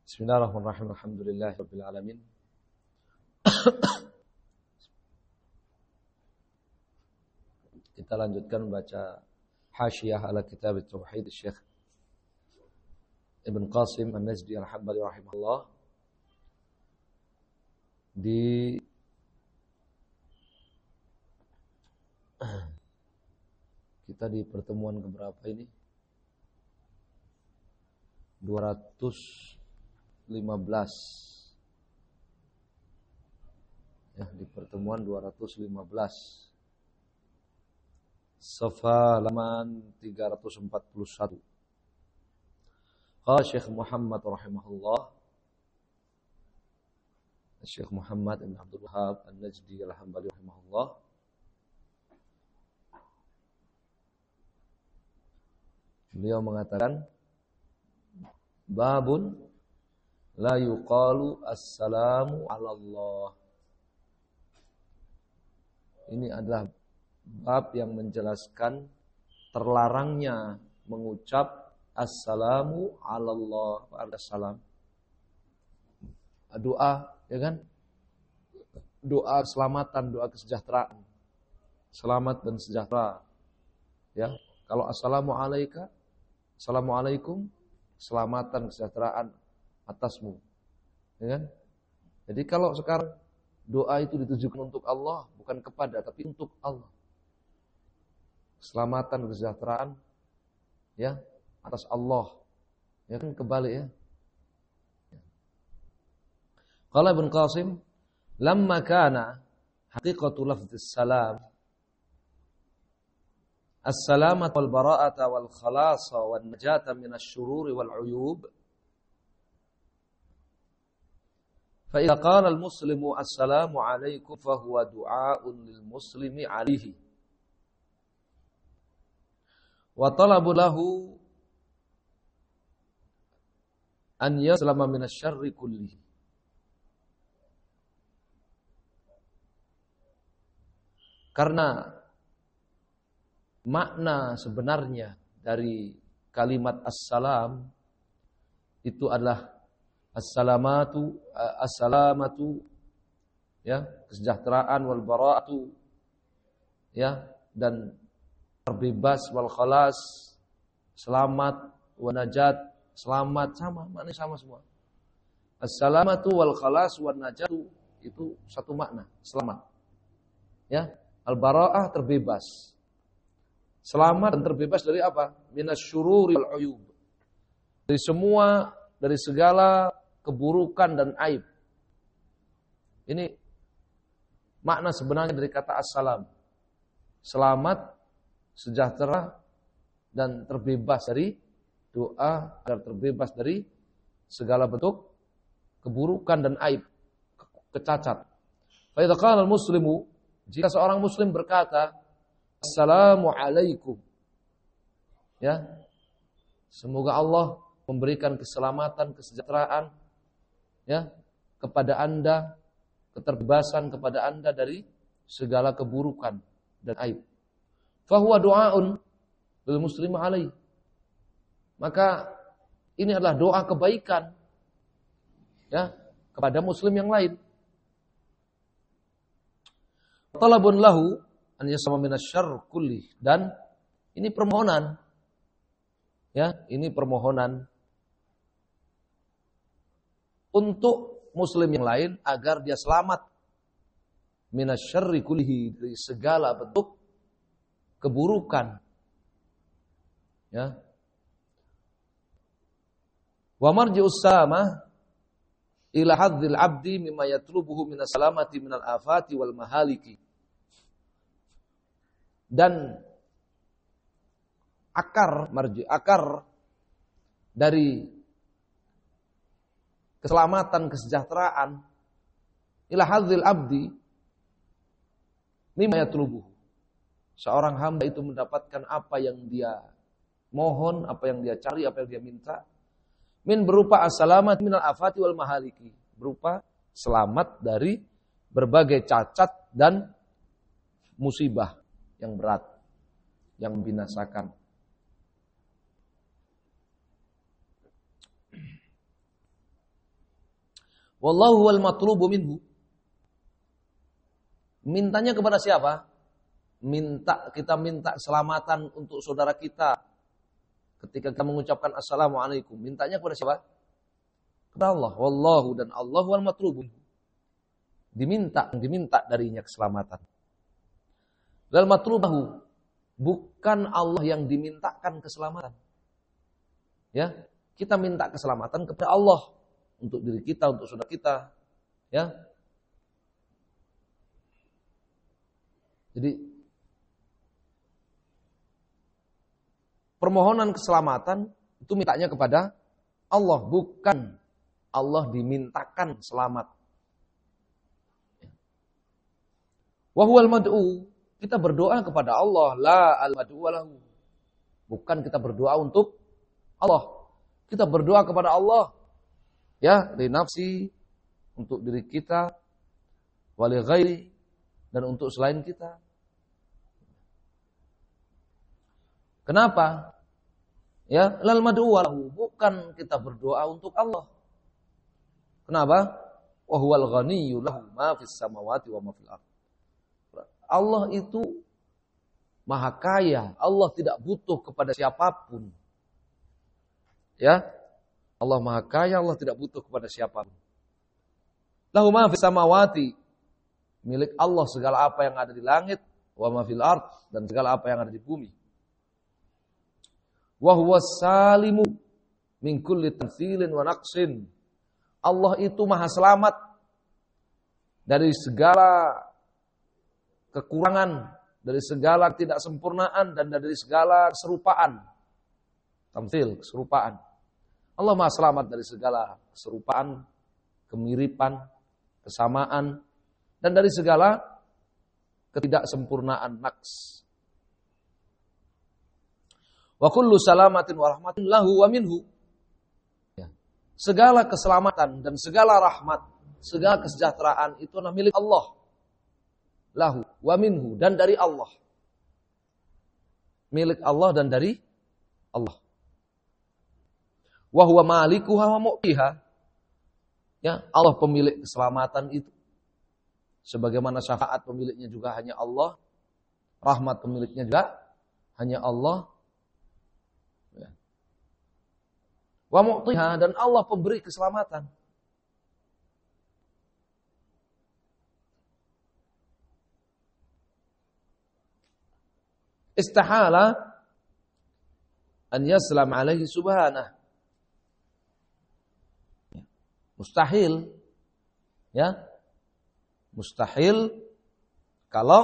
Bismillahirrahmanirrahim. Alhamdulillahirabbil alamin. Kita lanjutkan membaca Hasyiyah ala Kitab Tauhid Syekh Ibn Qasim An-Najdi Al-Hambali rahimahullah. Kita di pertemuan keberapa ini? 215. Ya, di pertemuan 215. Safa halaman 341. Qala Syekh Muhammad rahimahullah. Syekh Muhammad bin Abdul Wahhab An-Najdi Al-Hambali rahimahullah. Beliau mengatakan, babun la yuqalu assalamu ala Allah. Ini adalah bab yang menjelaskan terlarangnya mengucap assalamu ala Allah. Assalam. Doa, ya kan? Doa keselamatan, doa kesejahteraan. Selamat dan sejahtera. Ya, kalau assalamu alayka, assalamualaikum, keselamatan, kesejahteraan atasmu. Ya kan? Jadi kalau sekarang doa itu ditujukan untuk Allah, bukan kepada, tapi untuk Allah. Keselamatan, kesejahteraan, ya, atas Allah. Ya kan, kebalik ya. Qala Ibn Qasim, lamma kana haqiqatu lafdhis salam as-salamata wal bara'ata wal khalasa wan najata minasy syururi wal 'uyub. Fa idza qala al-muslimu assalamu 'alaikum fa huwa du'aa'un lil muslimi 'alaihi. Wa talabu lahu an yaslama minasy syarri kullihi. Karena makna sebenarnya dari kalimat assalam itu adalah assalamatu ya, kesejahteraan, wal bara'atu ya, dan terbebas, wal khalas selamat, wa najat selamat, sama maknanya sama semua. Assalamatu wal khalas wan najatu itu satu makna, selamat. Ya, al bara'ah terbebas. Selamat dan terbebas dari apa? Minasyururi wal 'uyub. Dari segala keburukan dan aib. Ini makna sebenarnya dari kata assalam. Selamat, sejahtera, dan terbebas dari doa agar terbebas dari segala bentuk keburukan dan aib, kecacat. Fa idza qala al-muslimu, jika seorang muslim berkata assalamu alaikum, ya, semoga Allah memberikan keselamatan, kesejahteraan, ya, kepada Anda, keterbebasan kepada Anda dari segala keburukan dan aib. Fahuwa du'aun lil muslim alaihi. Maka ini adalah doa kebaikan, ya, kepada muslim yang lain. Talabun lahu an yasama minasyarr kulli, dan ini permohonan, ya, ini permohonan untuk muslim yang lain agar dia selamat minasyarri kullihi, dari segala bentuk keburukan, ya. Wa marji'us salamah ila hadzil abdi mimma yatlubuhu minas salamati minal afati wal mahaliki. Dan akar dari keselamatan, kesejahteraan ila hadzil abdi mimma yatlubuhu. Seorang hamba itu mendapatkan apa yang dia mohon, apa yang dia cari, apa yang dia minta. Min berupa as-salamat minal afati wal mahaliki, berupa selamat dari berbagai cacat dan musibah yang berat, yang membinasakan. Wallahu wal matlubu minhu. Mintanya kepada siapa? Kita minta keselamatan untuk saudara kita. Ketika kita mengucapkan assalamualaikum, mintanya kepada siapa? Kepada Allah. Wallahu dan Allah wal matlubu. Diminta darinya keselamatan. Wal matlubahu, bukan Allah yang dimintakan keselamatan. Ya, kita minta keselamatan kepada Allah untuk diri kita, untuk saudara kita. Ya. Jadi permohonan keselamatan itu mintanya kepada Allah, bukan Allah dimintakan selamat. Wa huwal mad'u, kita berdoa kepada Allah, la al-mad'u lahu. Bukan kita berdoa untuk Allah. Kita berdoa kepada Allah. Ya, li nafsi, untuk diri kita, wa li ghairi, dan untuk selain kita. Kenapa? Ya, lal mad'u lahu, bukan kita berdoa untuk Allah. Kenapa? Wa huwal ghaniyyu lahu ma fis samawati wa ma fil ardh. Allah itu maha kaya. Allah tidak butuh kepada siapapun. Ya. Allah maha kaya, Allah tidak butuh kepada siapapun. Lahu ma fis samawati, milik Allah segala apa yang ada di langit, wa ma fil ardh, dan segala apa yang ada di bumi. Wa huwas salimu min kulli tamtsilin wa naqsin. Allah itu maha selamat dari segala kekurangan, dari segala ketidaksempurnaan, dan dari segala keserupaan. Tamtsil, keserupaan. Allah maha selamat dari segala keserupaan, kemiripan, kesamaan, dan dari segala ketidaksempurnaan, naqs. Wa kullu salamatin wa rahmatin lahu wa minhu. Ya. Segala keselamatan dan segala rahmat, segala kesejahteraan itu adalah milik Allah. Lahu wa minhu, dan dari Allah. Milik Allah dan dari Allah. Wa huwa malikuha wa mu'tiha. Ya, Allah pemilik keselamatan itu. Sebagaimana syafaat pemiliknya juga hanya Allah, rahmat pemiliknya juga hanya Allah. Ya. Wa mu'tiha, dan Allah pemberi keselamatan. Istahala an yaslam alaihi subhanah. Mustahil, ya, mustahil kalau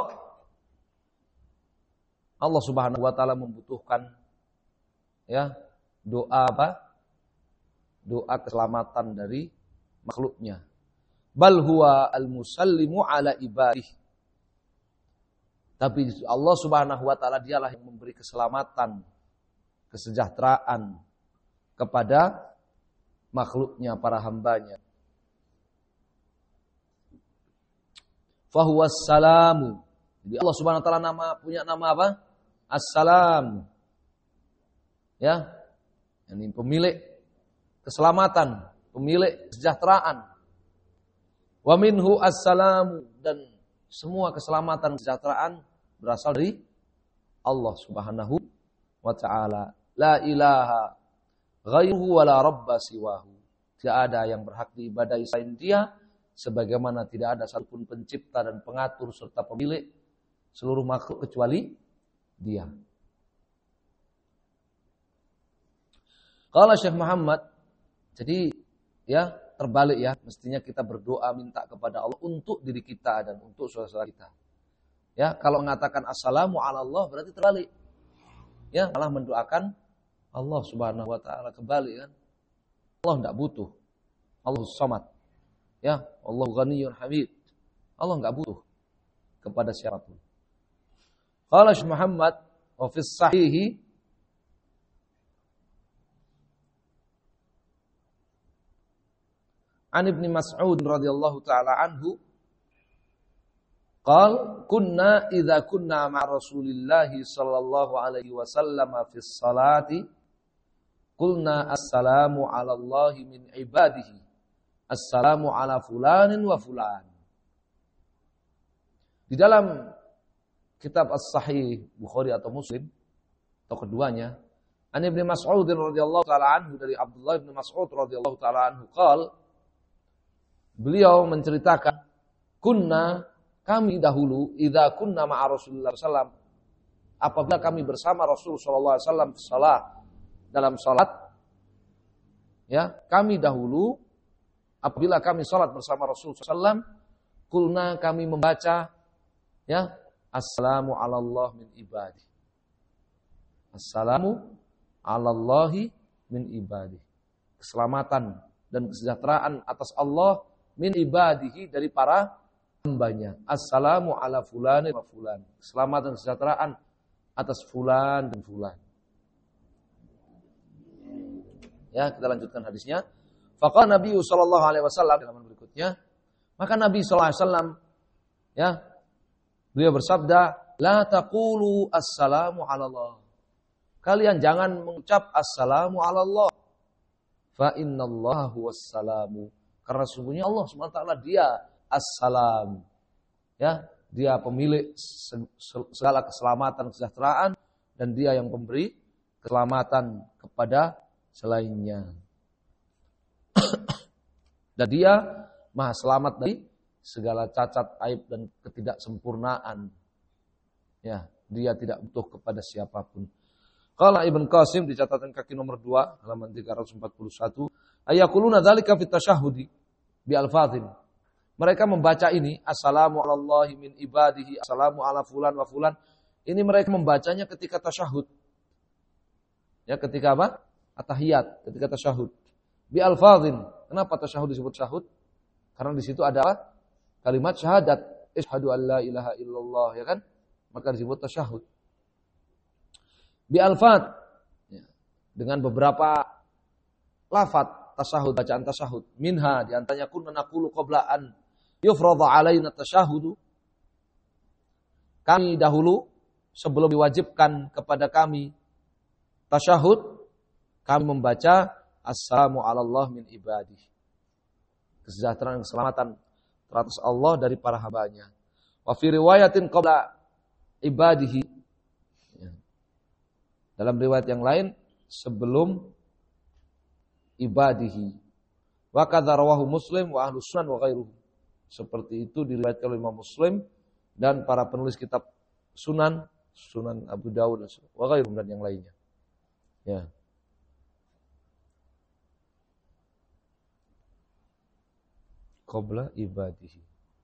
Allah Subhanahu wa taala membutuhkan, ya, doa apa? Doa keselamatan dari makhluknya. Bal huwa al-musallimu ala ibadih. Tapi Allah Subhanahu wa taala dialah yang memberi keselamatan, kesejahteraan kepada makhluknya, para hambanya. Fahuwas salamu. Jadi Allah Subhanahu wa taala punya nama apa? As-salam. Ya. Ini pemilik keselamatan, pemilik kesejahteraan. Wa minhu as-salamu, dan semua keselamatan, kesejahteraan berasal dari Allah Subhanahu wa ta'ala. La ilaha ghairuhu wa la rabba siwahu. Tidak ada yang berhak diibadahi selain Dia, sebagaimana tidak ada satupun pencipta dan pengatur serta pemilik seluruh makhluk kecuali Dia. Qala Syekh Muhammad, jadi ya terbalik ya, mestinya kita berdoa minta kepada Allah untuk diri kita dan untuk saudara-saudara kita. Ya, kalau mengatakan assalamu ala Allah berarti terbalik. Ya, malah mendoakan Allah Subhanahu wa taala, kembali kan. Allah enggak butuh. Allahus Samad. Ya, Allah Ghaniyyun Hamid. Allah enggak butuh kepada siapapun. Qala Syekh Muhammad wa fi sahihi an Ibnu Mas'ud radhiyallahu taala anhu qal kunna idza kunna ma'a Rasulillah sallallahu alaihi wasallam fi sholati qulna assalamu 'ala Allahi min ibadihi Assalamu ala fulanin wa fulan. Di dalam kitab As-Sahih Bukhari atau Muslim atau keduanya, An Ibnu Mas'ud radhiyallahu taala anhu, dari Abdullah bin Mas'ud radhiyallahu taala anhu qala, beliau menceritakan, kunna, kami dahulu, idza kunna ma'a Rasulullah sallallahu, apabila kami bersama Rasul sallallahu alaihi wasallam salat, dalam salat, ya, kami dahulu apabila kami salat bersama Rasul sallallahu alaihi wasallam, kulna, kami membaca, ya, assalamu ala Allah min ibadi. Assalamu ala Allahi min ibadi. Keselamatan dan kesejahteraan atas Allah min ibadihi, dari para hambanya. Assalamu ala fulani wa fulan. Keselamatan dan kesejahteraan atas fulan dan fulan. Ya, kita lanjutkan hadisnya. Faqala Nabi sallallahu alaihi wasallam, dalam berikutnya, maka Nabi sallallahu alaihi wasallam, ya, beliau bersabda, la taqulu assalamu ala Allah. Kalian jangan mengucap assalamu ala Allah. Fa innallaha huwassalamu. Karena sesungguhnya Allah SWT dia as-salam. Ya, dia pemilik segala keselamatan, kesejahteraan, dan dia yang memberi keselamatan kepada selainnya. Dan dia maha selamat dari segala cacat, aib, dan ketidaksempurnaan. Ya, dia tidak butuh kepada siapapun. Qala Ibn Qasim di catatan kaki nomor 2 halaman 341, ayakuluna dzalika fit tasyahhudi bi alfazin. Mereka membaca ini, assalamu alallahi min ibadihi, assalamu ala fulan wa fulan. Ini mereka membacanya ketika tasyahud. Ya, ketika apa? At-tahiyat, ketika tasyahud. Bi alfazin. Kenapa tasyahud disebut tasyahud? Karena di situ ada apa? Kalimat syahadat, asyhadu an la ilaha illallah, ya kan? Maka disebut tasyahud. Bi alfat, ya, dengan beberapa lafaz tasyahud, bacaan tasyahud. Minha, di antaranya kunna naqulu qabla an yufradha alaina tasyahudu. Kami dahulu, sebelum diwajibkan kepada kami tasyahud, kami membaca assalamu ala Allah min ibadih. Kesejahteraan dan keselamatan teratas Allah dari para hambanya. Wa fi riwayatin qabla ibadihi. Dalam riwayat yang lain, sebelum ibadihi. Wa kadza rawahu Muslim wa ahlus sunan wa ghairuhum. Seperti itu diriwayatkan oleh Imam Muslim dan para penulis kitab Sunan, Sunan Abu Dawud wa ghairuhum, dan yang lainnya. Ya. Qabla ibadihi.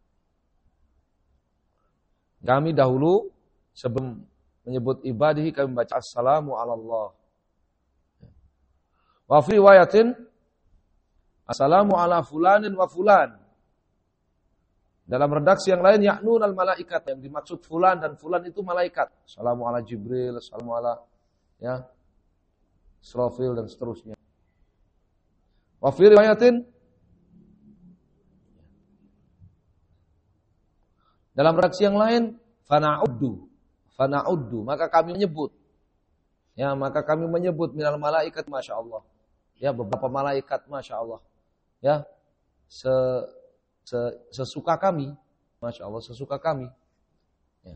Kami dahulu sebelum menyebut ibadihi kami membaca assalamu ala Allah. Wa fi riwayatin assalamu ala fulanin wa fulan. Dalam redaksi yang lain ya'nun al malaikat, yang dimaksud fulan dan fulan itu malaikat. Assalamu ala Jibril, assalamu ala, ya, Israfil, dan seterusnya. Wa fi riwayatin, dalam redaksi yang lain, fana'uddu, maka kami menyebut. Ya, maka kami menyebut minal malaikat, Masya Allah. Ya, beberapa malaikat, Masya Allah. Ya, sesuka kami. Masya Allah, sesuka kami. Ya.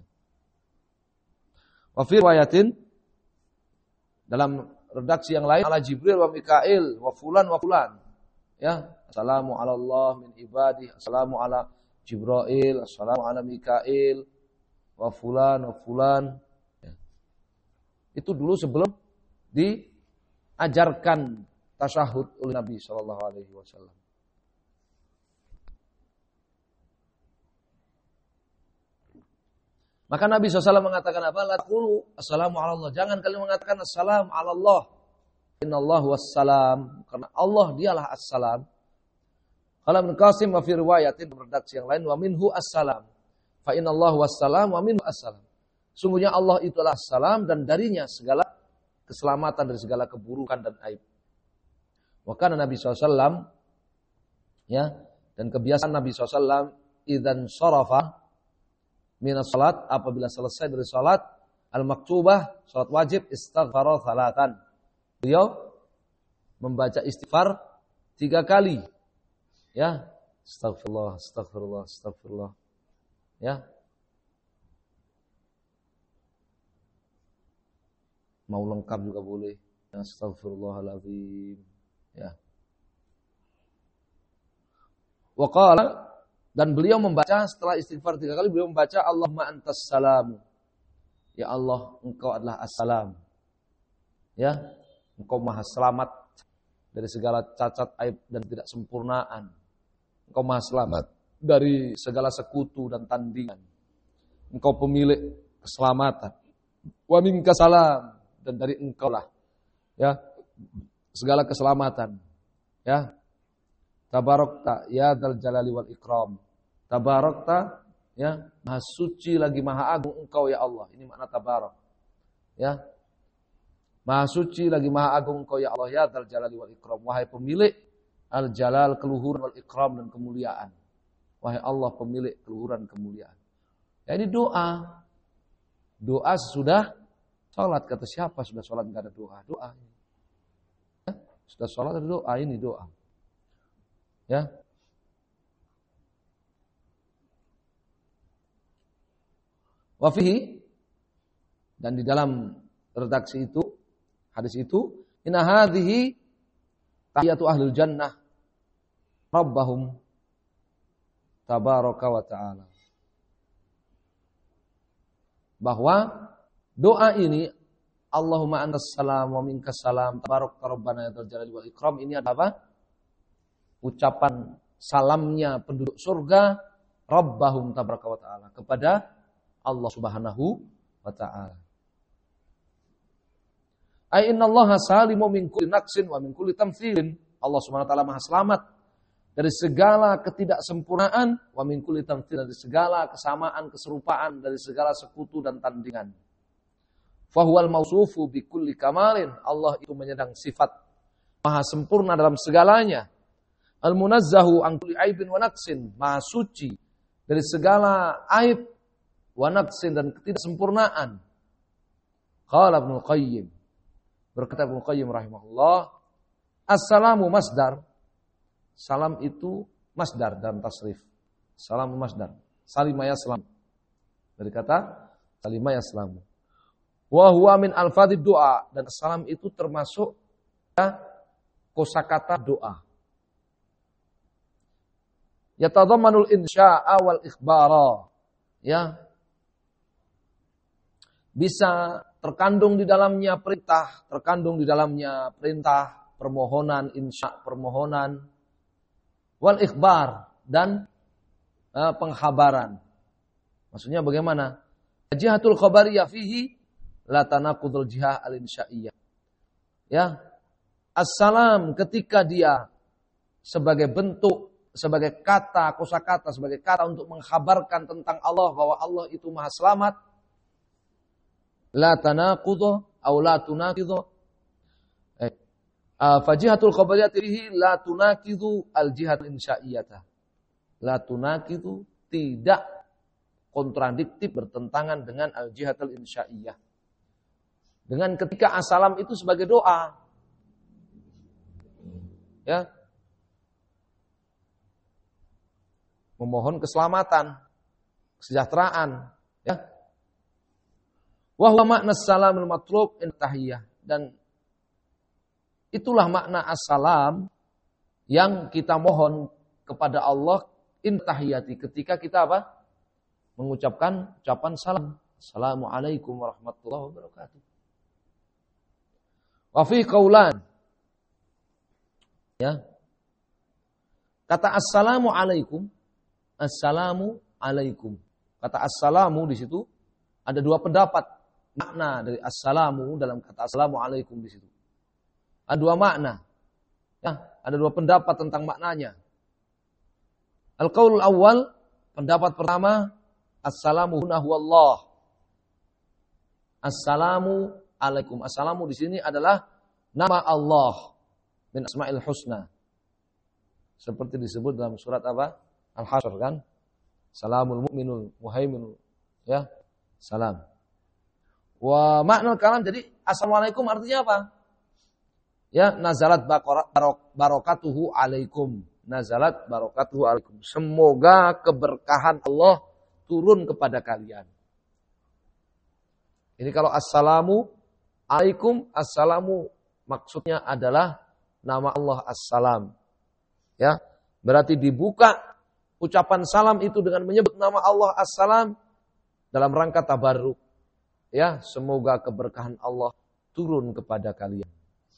Wa fi riwayatin, dalam redaksi yang lain, ala Jibril wa Mikail wa fulan wa fulan. Ya, assalamu ala Allah min ibadih, assalamu ala Jibril, assalamu ala Mikail wa fulan wa fulan. Ya. Itu dulu sebelum diajarkan tasyahud oleh Nabi sallallahu alaihi wasallam. Maka Nabi SAW mengatakan apa? La taqulu assalamu ala Allah. Jangan kalian mengatakan assalamu ala Allah. Innallahu wassalam. Karena Allah dialah assalam. Qala Ibnu Qasim wa fi riwayatin, redaksi yang lain, wa minhu assalam. Fa inallahu wassalam wa minhu assalam. Sungguhnya Allah itulah assalam, dan darinya segala keselamatan dari segala keburukan dan aib. Wa kana Nabi SAW, ya, dan kebiasaan Nabi SAW, idzan sharafa minas salat, apabila selesai dari salat al-maktubah, salat wajib, istighfar salatan. Beliau membaca istighfar 3 kali. Ya, astagfirullah, astagfirullah, astagfirullah. Ya. Mau lengkap juga boleh. Astagfirullahaladzim. Ya. Wa qala, dan beliau membaca setelah istighfar 3 kali, beliau membaca Allahumma antas salam. Ya Allah, engkau adalah as-salam. Ya, engkau maha selamat dari segala cacat, aib dan tidak sempurnaan. Engkau maha selamat dari segala sekutu dan tandingan. Engkau pemilik keselamatan. Wa minka salam, dan dari engkau lah ya segala keselamatan. Ya. Tabarakta ya dzal jalali wal ikram. Tabarakta, ya, maha suci lagi maha agung engkau ya Allah. Ini makna tabarak. Ya. Maha suci lagi maha agung engkau ya Allah, ya dzal jalali wal ikram. Wahai pemilik al jalal, keluhuran, wal ikram, dan kemuliaan. Wahai Allah pemilik keluhuran, kemuliaan. Ya, ini doa. Doa sudah salat. Kata siapa sudah salat enggak ada doa? Doa. Ya. Sudah salat ada doa, ini doa. Ya. Wa fihi, dan di dalam redaksi itu, hadis itu, inna hadhihi tahiyatu ahlul jannah rabbahum tabaraka wa ta'ala. Bahwa doa ini, Allahumma antas salam wa minkas salam tabarak rabbana ya dzal jalali wal ikram, ini adalah apa? Ucapan salamnya penduduk surga rabbahum tabaraka wa ta'ala kepada Allah Subhanahu wa ta'ala. Ai innallaha salimu min kulli naqsin wa min kulli tamthilin. Allah Subhanahu wa ta'ala maha selamat dari segala ketidaksempurnaan, wa min kulli tamthil, dari segala kesamaan, keserupaan, dari segala sekutu dan tandingan. Fa huwal mausufu bi kulli kamalin. Allah itu menyandang sifat maha sempurna dalam segalanya. Al munazzahu an kulli aibin wa naqsin, maha suci dari segala aib wa naqsin, dan ketidaksempurnaan. Qala Ibnu Qayyim, berkata Ibnu Qayyim rahimahullah, as-salamu masdar. Salam itu masdar dan tasrif. Salam masdar. Salima yaslam. Dari kata salima yaslamu. Wa huwa min alfadid doa, dan salam itu termasuk ya, kosakata doa. Yatadhammanul insya'a wal ikhbara. Ya. Bisa terkandung di dalamnya perintah, permohonan, insya, permohonan, wal ikhbar, dan pengkhabaran. Maksudnya bagaimana? Jihatul khabariyah fihi la tanaqudul jihah al-insya'iyah. Ya. Assalam ketika dia sebagai bentuk, sebagai kata, kosakata, sebagai kata untuk mengkhabarkan tentang Allah, bahwa Allah itu maha selamat, la tanaqudhu aw la tunaqidhu. Fajihatul khabariyati bihi la tunaqidhu al-jihatul insya'iyata. La tunaqidhu, tidak kontradiktif, bertentangan dengan al-jihatul insya'iyah. Dengan ketika assalam itu sebagai doa. Ya. Memohon keselamatan, kesejahteraan, ya. Wa huwa makna salamul matlub in tahiyyah, dan itulah makna assalam yang kita mohon kepada Allah in tahiyyati, ketika kita apa? Mengucapkan ucapan salam. Assalamualaikum warahmatullahi wabarakatuh. Wa fi qaulan. Ya. Kata assalamu alaikum, assalamu alaikum. Kata assalamu di situ ada dua pendapat. Makna dari assalamu dalam kata assalamu alaikum di situ. Ada dua makna. Ya, ada dua pendapat tentang maknanya. Al-qaulul awal, pendapat pertama, assalamu huna huwallah. Assalamu alaikum. Assalamu di sini adalah nama Allah min asma'il husna. Seperti disebut dalam surat apa? Al-Hasyr kan? Salamul mu'minul muhaiminul, ya. Salam. Wa makna kalam, jadi assalamualaikum artinya apa? Ya, nazalat barakatuhu alaikum. nazalat barakatuhu alaikum. Semoga keberkahan Allah turun kepada kalian. Ini kalau assalamu alaikum, assalamu maksudnya adalah nama Allah assalam. Ya, berarti dibuka ucapan salam itu dengan menyebut nama Allah assalam dalam rangka tabarruk. Ya, semoga keberkahan Allah turun kepada kalian.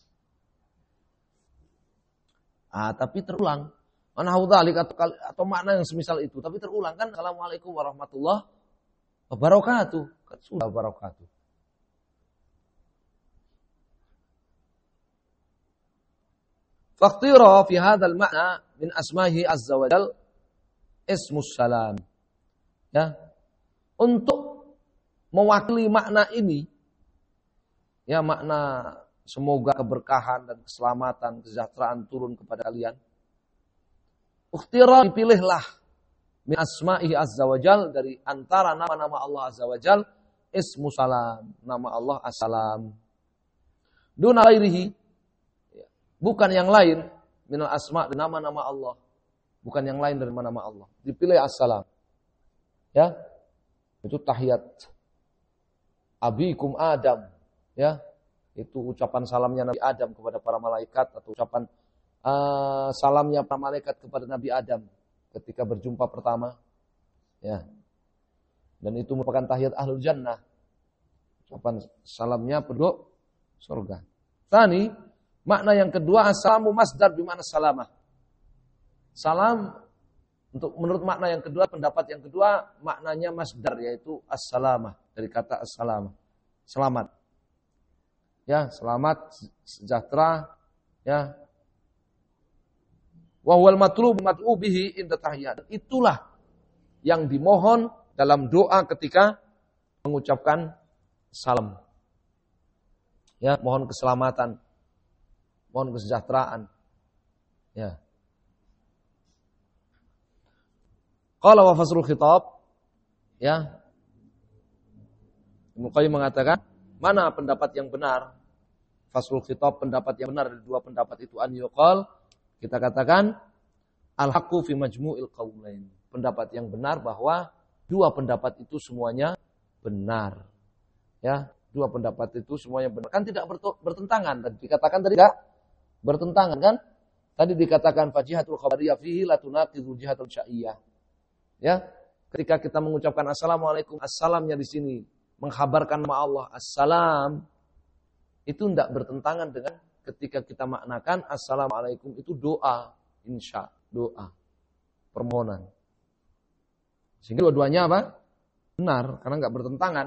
Tapi terulang. Mana hudalik atau makna yang semisal itu, tapi terulang kan. Assalamualaikum warahmatullahi wabarakatuh. Kan sudah wabarakatuh. Faqtira fi hadzal ma'na min asma'ihi azza wa jal ismus salam. Ya. Untuk mewakili makna ini, ya, makna semoga keberkahan dan keselamatan, kesejahteraan turun kepada kalian. Ukhtira, dipilihlah min asma'ihi azza wa jal, dari antara nama-nama Allah azza wa jal, ismu salam, nama Allah as-salam. Duna ghairihi, bukan yang lain, minal asma' dari nama-nama Allah. Bukan yang lain dari nama-nama Allah. Dipilih as-salam. Ya. Itu tahiyat abikum Adam, ya. Itu ucapan salamnya Nabi Adam kepada para malaikat, atau ucapan salamnya para malaikat kepada Nabi Adam ketika berjumpa pertama. Ya. Dan itu merupakan tahiyat ahlul jannah. Ucapan salamnya penduduk surga. Tani, makna yang kedua, assalamu masdar bimakna salamah. Salam, untuk menurut makna yang kedua, pendapat yang kedua, maknanya masdar, yaitu as-salamah, dari kata as-salamah. Selamat. Ya, selamat, sejahtera, ya. Wa huwal matlub mad'u bihi inda tahiyyat. Itulah yang dimohon dalam doa ketika mengucapkan salam. Ya, mohon keselamatan, mohon kesejahteraan. Ya. Qala wa fasrul khitab, ya. Ibnu Qayyim mengatakan, mana pendapat yang benar? Fasrul khitab, pendapat yang benar dari dua pendapat itu, an yuqal, kita katakan al-haqqu fi majmu'il qaulain. Pendapat yang benar bahwa dua pendapat itu semuanya benar. Ya, dua pendapat itu semuanya benar. Kan tidak bertentangan. Dan dikatakan tadi tidak bertentangan kan? Tadi dikatakan fajihatul khabariyah fihi la tunaqidhu jihatul sya'iyyah. Ya, ketika kita mengucapkan assalamualaikum, assalamnya di sini mengkhabarkan nama Allah assalam, itu tidak bertentangan dengan ketika kita maknakan assalamualaikum itu doa, insya, doa, permohonan. Sehingga dua-duanya apa? Benar, karena nggak bertentangan.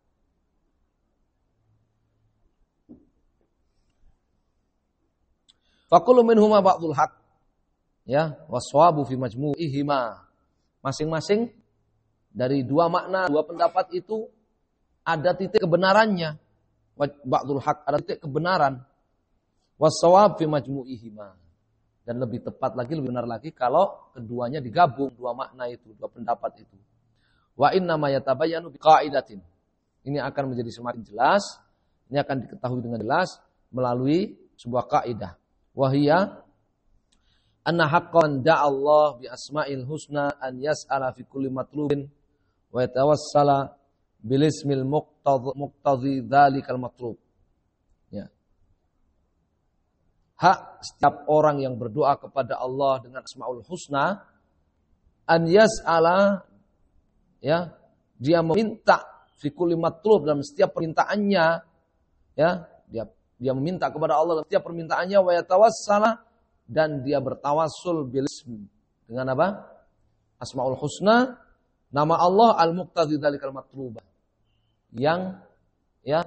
Faqulu minhuma ba'dul haq, ya, waswabu fi majmu'ihima. Masing-masing dari dua makna, dua pendapat itu ada titik kebenarannya. Ba'dul haq, ada titik kebenaran. Waswab fi majmu'ihima. Dan lebih tepat lagi, lebih benar lagi kalau keduanya digabung, dua makna itu, dua pendapat itu. Wa inna ma yatabayyanu biqaidatin. Ini akan menjadi semakin jelas, ini akan diketahui dengan jelas melalui sebuah kaidah. Wahia anna haqqan da'allah bi asma'il husna an yas'ala fi kulli matlubin wa yatawassala bil ismil muqtadhi dzalikal matlub. Ya. Hak setiap orang yang berdoa kepada Allah dengan asmaul husna an yas'ala, ya, dia meminta fi kulli matlub, dalam setiap permintaannya, ya, dia meminta kepada Allah dalam setiap permintaannya, wa yatawassala, dan dia bertawassul bil ism, dengan apa? Asmaul husna, nama Allah al-muqtadhi dzalikal matlubah, yang, ya,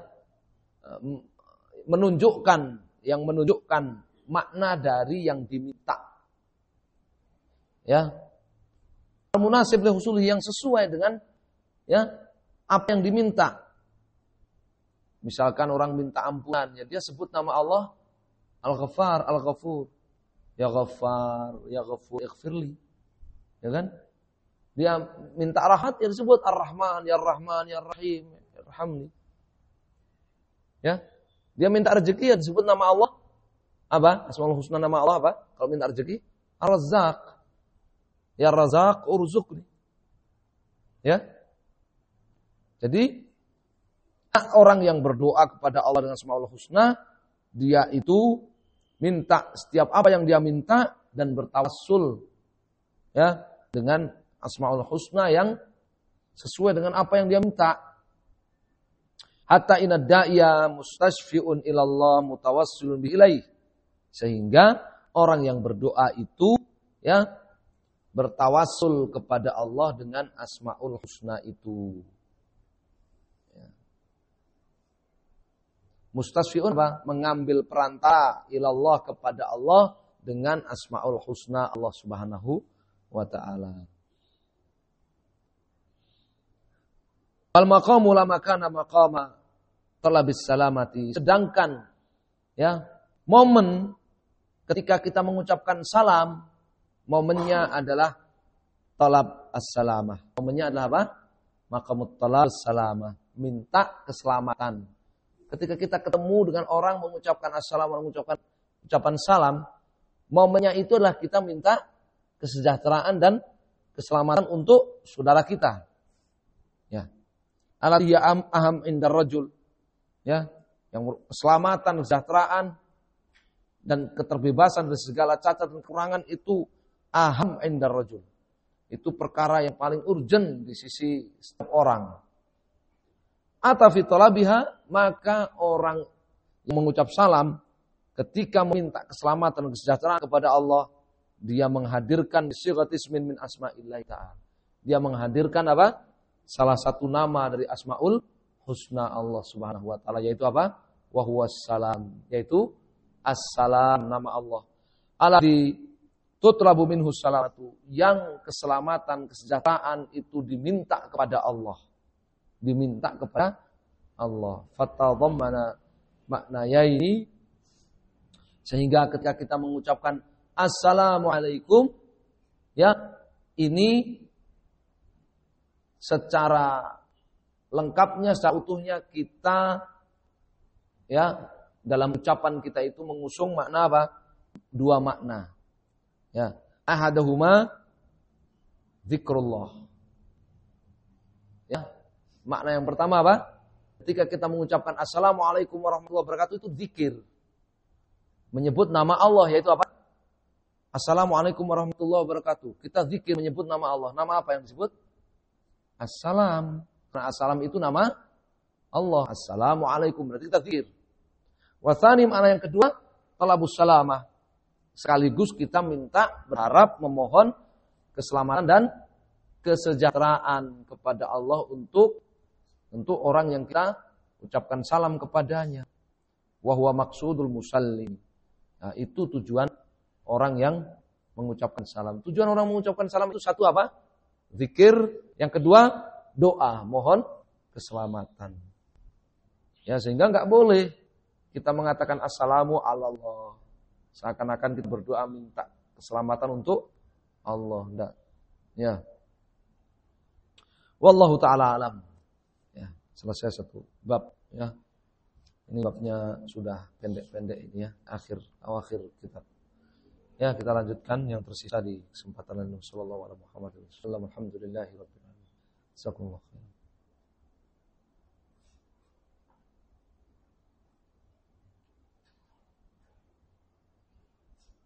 menunjukkan makna dari yang diminta. Ya. Al-munasib li husulihi, yang sesuai dengan, ya, apa yang diminta. Misalkan orang minta ampunan, ya dia sebut nama Allah Al-Ghaffar, Al-Ghafur. Ya Ghaffar, Ya Ghafur, ighfirli. Ya kan? Dia minta rahmat, ya disebut Ar-Rahman, Ya Rahman, Ya Rahim, Irhamni. Ya. Dia minta rezeki, ya disebut nama Allah apa? Asmaul husna, nama Allah apa? Kalau minta rezeki, Ar-Razzaq. Ya Razzaq urzuqni. Ya. Jadi orang yang berdoa kepada Allah dengan Asmaul Husna, dia itu minta setiap apa yang dia minta dan bertawassul ya dengan Asmaul Husna yang sesuai dengan apa yang dia minta. Hatta inad da'iya mustashfi'un ilallah mutawassilun bi ilaih. Sehingga orang yang berdoa itu ya bertawassul kepada Allah dengan Asmaul Husna itu. Ya. Mustashfi'un apa? Mengambil perantara ilallah kepada Allah dengan Asmaul Husna Allah Subhanahu wa ta'ala. Wal maqamu la makana maqama talabis salamati. Sedangkan ya, momen ketika kita mengucapkan salam, momennya adalah talab as-salamah. Momennya adalah apa? Maqamut talab as-salamah, minta keselamatan. Ketika kita ketemu dengan orang mengucapkan assalamu, mengucapkan ucapan salam, momennya itu adalah kita minta kesejahteraan dan keselamatan untuk saudara kita. Ya. Alladhi aham indar rajul. Ya, yang keselamatan, kesejahteraan dan keterbebasan dari segala cacat dan kekurangan itu aham indar rajul. Itu perkara yang paling urgent di sisi setiap orang. Atafi talabiha, maka orang yang mengucap salam ketika meminta keselamatan dan kesejahteraan kepada Allah, dia menghadirkan sighatismin min asma'illahi ta'ala. Dia menghadirkan apa? Salah satu nama dari Asmaul Husna Allah Subhanahu wa taala, yaitu apa? Wa huwas salam, yaitu As-Salam, nama Allah. Alladzi tutlabu minhu salamatu, yang keselamatan, kesejahteraan itu diminta kepada Allah. Diminta kepada Allah. Fatadhammana maknayaini, sehingga ketika kita mengucapkan Assalamualaikum, ya, ini secara lengkapnya, secara utuhnya kita ya dalam ucapan kita itu mengusung makna apa? Dua makna. Ya, ahaduhuma zikrullah. Ya, makna yang pertama apa? Ketika kita mengucapkan Assalamualaikum warahmatullahi wabarakatuh itu zikir. Menyebut nama Allah, yaitu apa? Assalamualaikum warahmatullahi wabarakatuh. Kita zikir menyebut nama Allah. Nama apa yang disebut? Assalam. Karena assalam itu nama Allah. Assalamualaikum. Berarti kita zikir. Wathani, makna yang kedua, talabus salamah. Sekaligus kita minta, berharap, memohon keselamatan dan kesejahteraan kepada Allah untuk orang yang kita ucapkan salam kepadanya. Wa huwa maqsudul musallim. Nah, itu tujuan orang yang mengucapkan salam. Tujuan orang mengucapkan salam itu satu apa? Zikir. Yang kedua, doa, mohon keselamatan. Ya, sehingga enggak boleh kita mengatakan assalamu ala Allah. Seakan-akan kita berdoa minta keselamatan untuk Allah. Enggak. Ya. Wallahu ta'ala alam. Ya, selesai satu bab ya. Ini babnya sudah pendek-pendek ini ya, awakhir kitab. Ya, kita lanjutkan yang tersisa di kesempatan lain. Sallallahu alaihi wasallam. Alhamdulillahirabbil alamin. Jazakumullah khairan.